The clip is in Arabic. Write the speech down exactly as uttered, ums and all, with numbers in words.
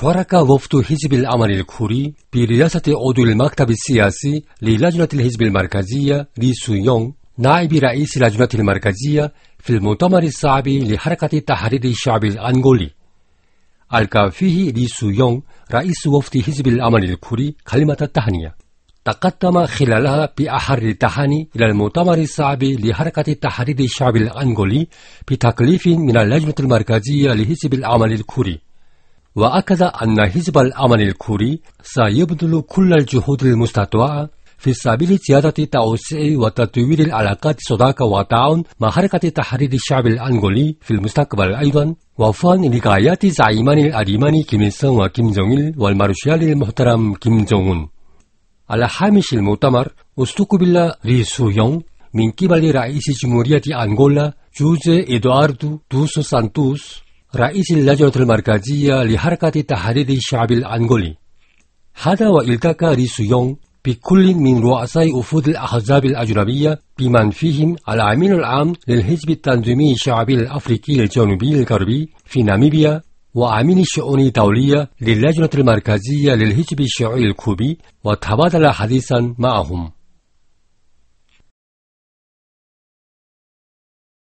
شارك وفد حزب العمل الكوري برئاسة عضو المكتب السياسي للجنة الحزب المركزية لي سو يونغ نائب رئيس اللجنة المركزية في المؤتمر الصعب لحركة تحرير الشعب الأنغولي. ألقى فيه لي سو يونغ رئيس وفد حزب العمل الكوري كلمة التهنئة، تقدم خلالها بأحر التهاني إلى المؤتمر الصعب لحركة تحرير الشعب الأنغولي بتكليف من اللجنة المركزية لحزب العمل الكوري، وأكد أن حزب العمل الكوري سيبذل كل الجهود المستطاعة في سبيل زيادة توسيع وتطوير العلاقات الصداقة والتعاون مع حركة تحرير الشعب الأنغولي في المستقبل أيضا، وفقا لغايات زعيمان الأريمان كيم إل سونغ وكيم جونغ إل والمارشال المحترم كيم جونغ أون. على هامش المؤتمر استقبل لي سو يونغ من قبل رئيس جمهورية أنغولا جوزيه إدواردو دوس سانتوس رئيس اللجنة المركزية لحركة تحرير الشعب الأنغولي. هذا والتقى لي سو يونغ بكل من رؤساء وفود الأحزاب الأجنبية بمن فيهم الأمين العام للحزب التنظيمي الشعبي الأفريقي الجنوبي الغربي في ناميبيا، وأمين الشؤون الدولية للجنة المركزية للحزب الشيوعي الكوبي، وتبادل حديثا معهم.